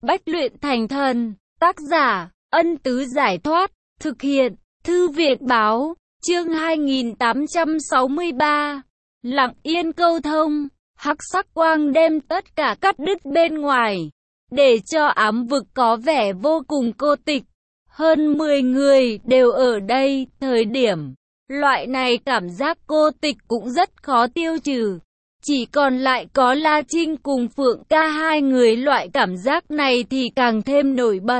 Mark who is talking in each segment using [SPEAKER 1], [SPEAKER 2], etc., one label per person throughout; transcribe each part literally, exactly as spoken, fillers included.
[SPEAKER 1] Bách luyện thành thần. Tác giả, Ân Tứ Giải Thoát. Thực hiện, Thư viện Báo. Chương hai nghìn tám trăm sáu mươi ba. Lặng yên câu thông. Hắc sắc quang đem tất cả cắt đứt bên ngoài, để cho ám vực có vẻ vô cùng cô tịch. Hơn mười người đều ở đây, thời điểm loại này cảm giác cô tịch cũng rất khó tiêu trừ. Chỉ còn lại có La Trinh cùng Phượng Ca hai người, loại cảm giác này thì càng thêm nổi bật.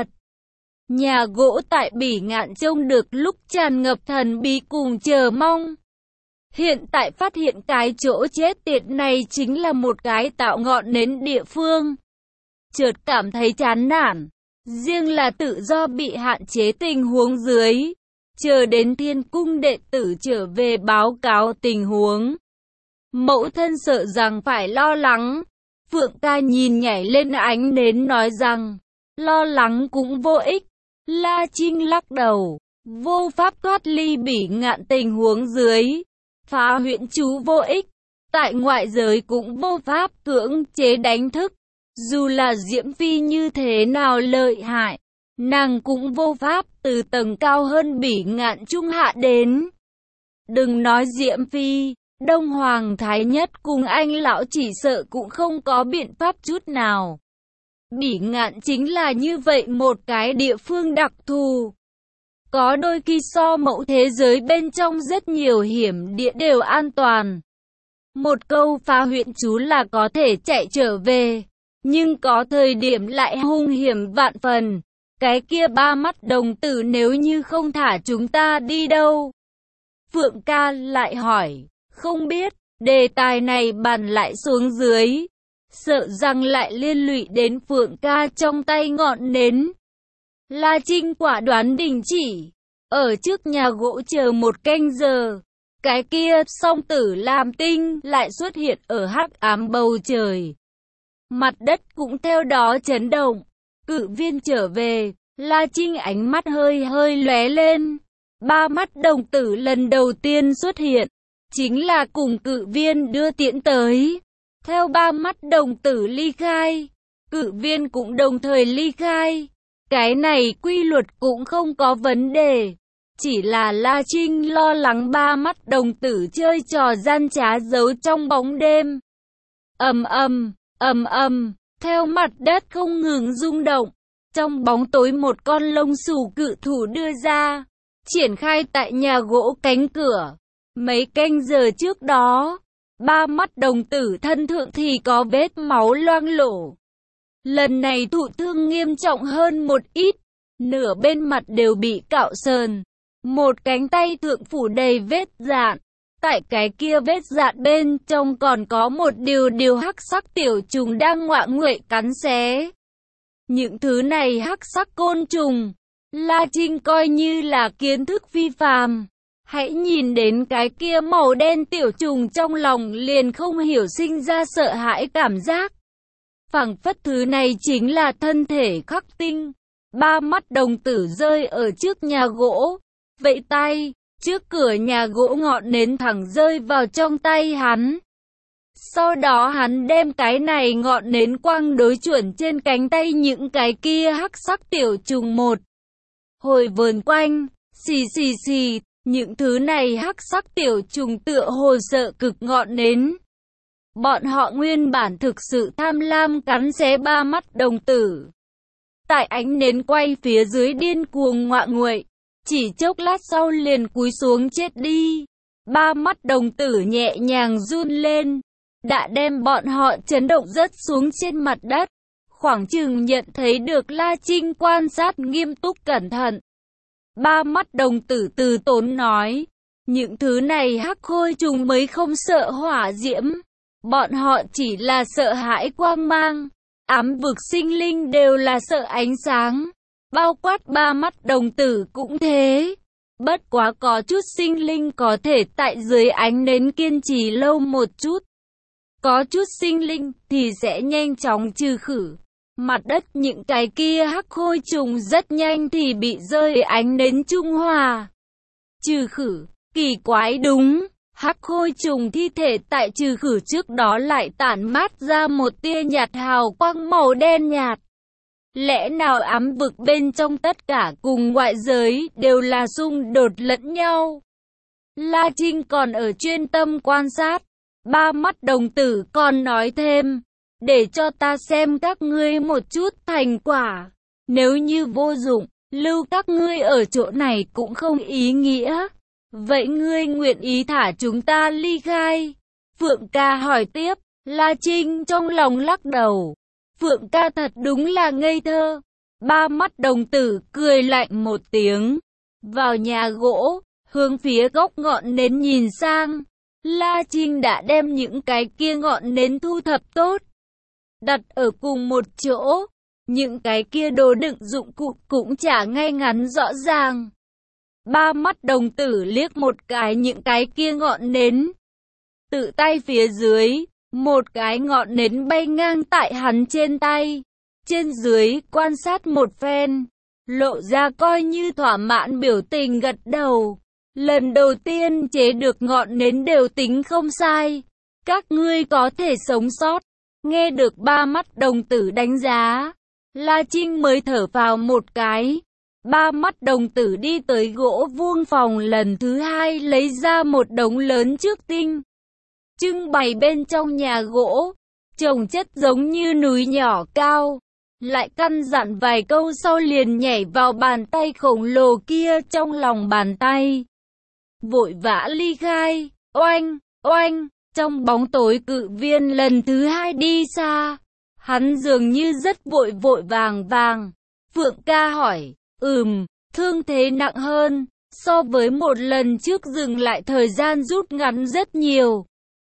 [SPEAKER 1] Nhà gỗ tại Bỉ Ngạn trông được lúc tràn ngập thần bí cùng chờ mong. Hiện tại phát hiện cái chỗ chết tiệt này chính là một cái tạo ngọn nến địa phương. Chợt cảm thấy chán nản. Riêng là tự do bị hạn chế tình huống dưới, chờ đến Thiên Cung đệ tử trở về báo cáo tình huống. Mẫu thân sợ rằng phải lo lắng. Phượng Ca nhìn nhảy lên ánh nến nói rằng, lo lắng cũng vô ích. La Trinh lắc đầu, vô pháp thoát ly Bỉ Ngạn tình huống dưới, phá huyễn chú vô ích, tại ngoại giới cũng vô pháp cưỡng chế đánh thức. Dù là Diễm Phi như thế nào lợi hại, nàng cũng vô pháp từ tầng cao hơn Bỉ Ngạn trung hạ đến. Đừng nói Diễm Phi, Đông Hoàng Thái Nhất cùng anh lão chỉ sợ cũng không có biện pháp chút nào. Bỉ Ngạn chính là như vậy một cái địa phương đặc thù. Có đôi khi so mẫu thế giới bên trong rất nhiều hiểm địa đều an toàn. Một câu phá huyễn chú là có thể chạy trở về, nhưng có thời điểm lại hung hiểm vạn phần. Cái kia ba mắt đồng tử nếu như không thả chúng ta đi đâu? Phượng Ca lại hỏi, không biết, đề tài này bàn lại xuống dưới, sợ rằng lại liên lụy đến Phượng Ca trong tay ngọn nến. La Trinh quả đoán đình chỉ, ở trước nhà gỗ chờ một canh giờ. Cái kia song tử làm tinh lại xuất hiện ở hắc ám bầu trời. Mặt đất cũng theo đó chấn động. Cự viên trở về, La Trinh ánh mắt hơi hơi lóe lên. Ba mắt đồng tử lần đầu tiên xuất hiện, chính là cùng cự viên đưa tiễn tới. Theo ba mắt đồng tử ly khai, cự viên cũng đồng thời ly khai. Cái này quy luật cũng không có vấn đề. Chỉ là La Trinh lo lắng ba mắt đồng tử chơi trò gian trá giấu trong bóng đêm. Ầm ầm, ầm ầm, theo mặt đất không ngừng rung động. Trong bóng tối một con lông xù cự thủ đưa ra, triển khai tại nhà gỗ cánh cửa. Mấy canh giờ trước đó, ba mắt đồng tử thân thượng thì có vết máu loang lổ. Lần này thụ thương nghiêm trọng hơn một ít, nửa bên mặt đều bị cạo sờn. Một cánh tay thượng phủ đầy vết dạn. Tại cái kia vết dạn bên trong còn có một điều điều hắc sắc tiểu trùng đang ngoạ nguậy cắn xé. Những thứ này hắc sắc côn trùng, La Trinh coi như là kiến thức phi phàm. Hãy nhìn đến cái kia màu đen tiểu trùng trong lòng liền không hiểu sinh ra sợ hãi cảm giác. Phảng phất thứ này chính là thân thể khắc tinh. Ba mắt đồng tử rơi ở trước nhà gỗ, vẫy tay, trước cửa nhà gỗ ngọn nến thẳng rơi vào trong tay hắn. Sau đó hắn đem cái này ngọn nến quang đối chuẩn trên cánh tay những cái kia hắc sắc tiểu trùng một hồi vờn quanh, xì xì xì, những thứ này hắc sắc tiểu trùng tựa hồ sợ cực ngọn nến. Bọn họ nguyên bản thực sự tham lam cắn xé ba mắt đồng tử. Tại ánh nến quay phía dưới điên cuồng ngoạ nguậy, chỉ chốc lát sau liền cúi xuống chết đi. Ba mắt đồng tử nhẹ nhàng run lên, đã đem bọn họ chấn động rất xuống trên mặt đất. Khoảng chừng nhận thấy được La Trinh quan sát nghiêm túc cẩn thận. Ba mắt đồng tử từ tốn nói, những thứ này hắc khôi trùng mới không sợ hỏa diễm. Bọn họ chỉ là sợ hãi quang mang. Ám vực sinh linh đều là sợ ánh sáng. Bao quát ba mắt đồng tử cũng thế. Bất quá có chút sinh linh có thể tại dưới ánh nến kiên trì lâu một chút. Có chút sinh linh thì sẽ nhanh chóng trừ khử. Mặt đất những cái kia hắc khôi trùng rất nhanh thì bị rơi ánh nến trung hòa. Trừ khử, kỳ quái đúng. Hắc khôi trùng thi thể tại trừ khử trước đó lại tản mát ra một tia nhạt hào quang màu đen nhạt. Lẽ nào ám vực bên trong tất cả cùng ngoại giới đều là xung đột lẫn nhau? La Trinh còn ở chuyên tâm quan sát. Ba mắt đồng tử còn nói thêm, để cho ta xem các ngươi một chút thành quả. Nếu như vô dụng, lưu các ngươi ở chỗ này cũng không ý nghĩa. Vậy ngươi nguyện ý thả chúng ta ly khai? Phượng ca hỏi tiếp. La Trinh trong lòng lắc đầu. Phượng ca thật đúng là ngây thơ. Ba mắt đồng tử cười lạnh một tiếng. Vào nhà gỗ, hướng phía góc ngọn nến nhìn sang. La Trinh đã đem những cái kia ngọn nến thu thập tốt, đặt ở cùng một chỗ. Những cái kia đồ đựng dụng cụ cũng chả ngay ngắn rõ ràng. Ba mắt đồng tử liếc một cái những cái kia ngọn nến. Tự tay phía dưới, một cái ngọn nến bay ngang tại hắn trên tay. Trên dưới quan sát một phen, lộ ra coi như thỏa mãn biểu tình gật đầu. Lần đầu tiên chế được ngọn nến đều tính không sai. Các ngươi có thể sống sót. Nghe được ba mắt đồng tử đánh giá, La Trinh mới thở vào một cái. Ba mắt đồng tử đi tới gỗ vuông phòng lần thứ hai, lấy ra một đống lớn trước tinh, trưng bày bên trong nhà gỗ, chồng chất giống như núi nhỏ cao. Lại căn dặn vài câu sau liền nhảy vào bàn tay khổng lồ kia trong lòng bàn tay. Vội vã ly khai. Oanh, oanh, trong bóng tối cự viên lần thứ hai đi xa. Hắn dường như rất vội vội vàng vàng. Phượng ca hỏi, ừm, thương thế nặng hơn, so với một lần trước dừng lại thời gian rút ngắn rất nhiều.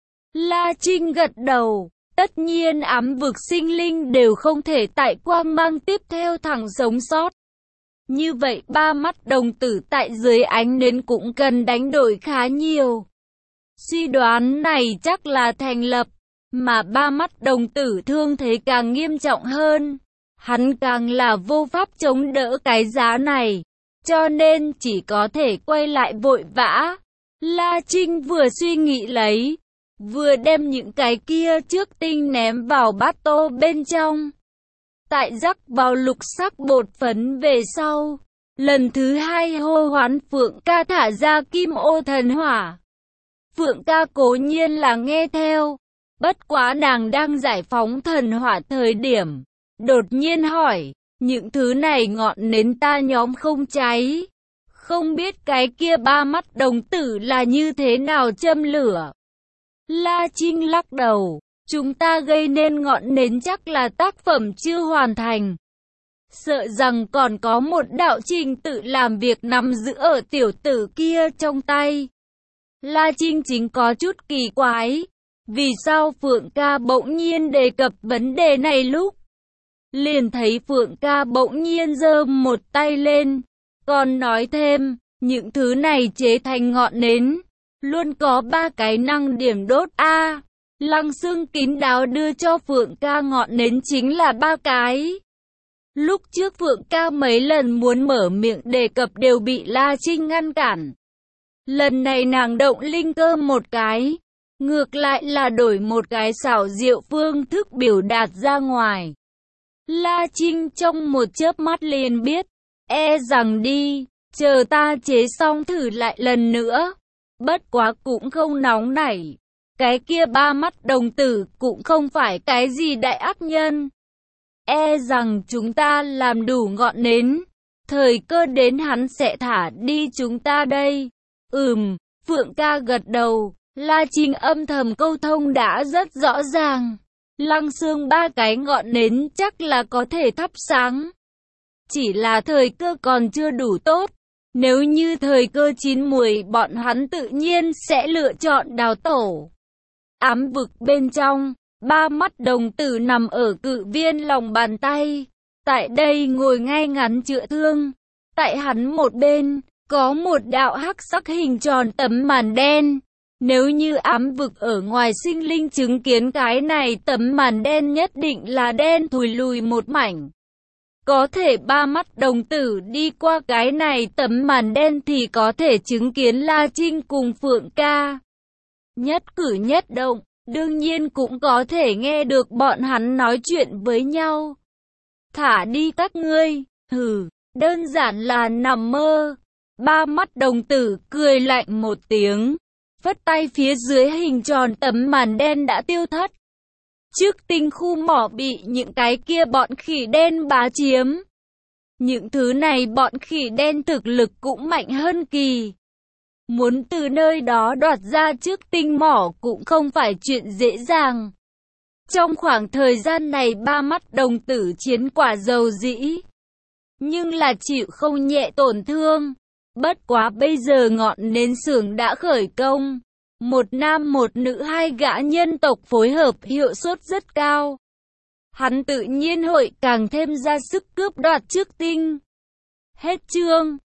[SPEAKER 1] La Trinh gật đầu, tất nhiên ám vực sinh linh đều không thể tại quang mang tiếp theo thẳng sống sót. Như vậy ba mắt đồng tử tại dưới ánh nến cũng cần đánh đổi khá nhiều. Suy đoán này chắc là thành lập, mà ba mắt đồng tử thương thế càng nghiêm trọng hơn. Hắn càng là vô pháp chống đỡ cái giá này, cho nên chỉ có thể quay lại vội vã. La Trinh vừa suy nghĩ lấy, vừa đem những cái kia trước tinh ném vào bát tô bên trong. Tại rắc vào lục sắc bột phấn về sau, lần thứ hai hô hoán Phượng ca thả ra kim ô thần hỏa. Phượng ca cố nhiên là nghe theo, bất quá nàng đang giải phóng thần hỏa thời điểm, đột nhiên hỏi, những thứ này ngọn nến ta nhóm không cháy. Không biết cái kia ba mắt đồng tử là như thế nào châm lửa. La Trinh lắc đầu, chúng ta gây nên ngọn nến chắc là tác phẩm chưa hoàn thành. Sợ rằng còn có một đạo trình tự làm việc nằm giữ ở tiểu tử kia trong tay. La Trinh chính có chút kỳ quái, vì sao Phượng ca bỗng nhiên đề cập vấn đề này lúc. Liền thấy Phượng ca bỗng nhiên giơ một tay lên, còn nói thêm, những thứ này chế thành ngọn nến, luôn có ba cái năng điểm đốt A. Lăng Xương kín đáo đưa cho Phượng ca ngọn nến chính là ba cái. Lúc trước Phượng ca mấy lần muốn mở miệng đề cập đều bị La Trinh ngăn cản. Lần này nàng động linh cơ một cái, ngược lại là đổi một cái xảo diệu phương thức biểu đạt ra ngoài. La Trinh trong một chớp mắt liền biết, e rằng đi, chờ ta chế xong thử lại lần nữa. Bất quá cũng không nóng nảy. Cái kia ba mắt đồng tử cũng không phải cái gì đại ác nhân. E rằng chúng ta làm đủ ngọn nến, thời cơ đến hắn sẽ thả đi chúng ta đây. Ừm, Phượng ca gật đầu. La Trinh âm thầm câu thông đã rất rõ ràng. Lăng Xương ba cái ngọn nến chắc là có thể thắp sáng. Chỉ là thời cơ còn chưa đủ tốt. Nếu như thời cơ chín muồi, bọn hắn tự nhiên sẽ lựa chọn đào tổ. Ám vực bên trong, ba mắt đồng tử nằm ở cự viên lòng bàn tay. Tại đây ngồi ngay ngắn chữa thương. Tại hắn một bên, có một đạo hắc sắc hình tròn tấm màn đen. Nếu như ám vực ở ngoài sinh linh chứng kiến cái này, tấm màn đen nhất định là đen thùi lùi một mảnh. Có thể ba mắt đồng tử đi qua cái này tấm màn đen thì có thể chứng kiến La Trinh cùng Phượng ca. Nhất cử nhất động, đương nhiên cũng có thể nghe được bọn hắn nói chuyện với nhau. Thả đi các ngươi, hừ, đơn giản là nằm mơ. Ba mắt đồng tử cười lạnh một tiếng, phất tay phía dưới hình tròn tấm màn đen đã tiêu thất. Trước tinh khu mỏ bị những cái kia bọn khỉ đen bá chiếm. Những thứ này bọn khỉ đen thực lực cũng mạnh hơn Kỳ. Muốn từ nơi đó đoạt ra trước tinh mỏ cũng không phải chuyện dễ dàng. Trong khoảng thời gian này ba mắt đồng tử chiến quả dầu dĩ, nhưng là chịu không nhẹ tổn thương. Bất quá bây giờ ngọn nến xưởng đã khởi công. Một nam một nữ hai gã nhân tộc phối hợp hiệu suất rất cao. Hắn tự nhiên hội càng thêm ra sức cướp đoạt trước tinh. Hết chương.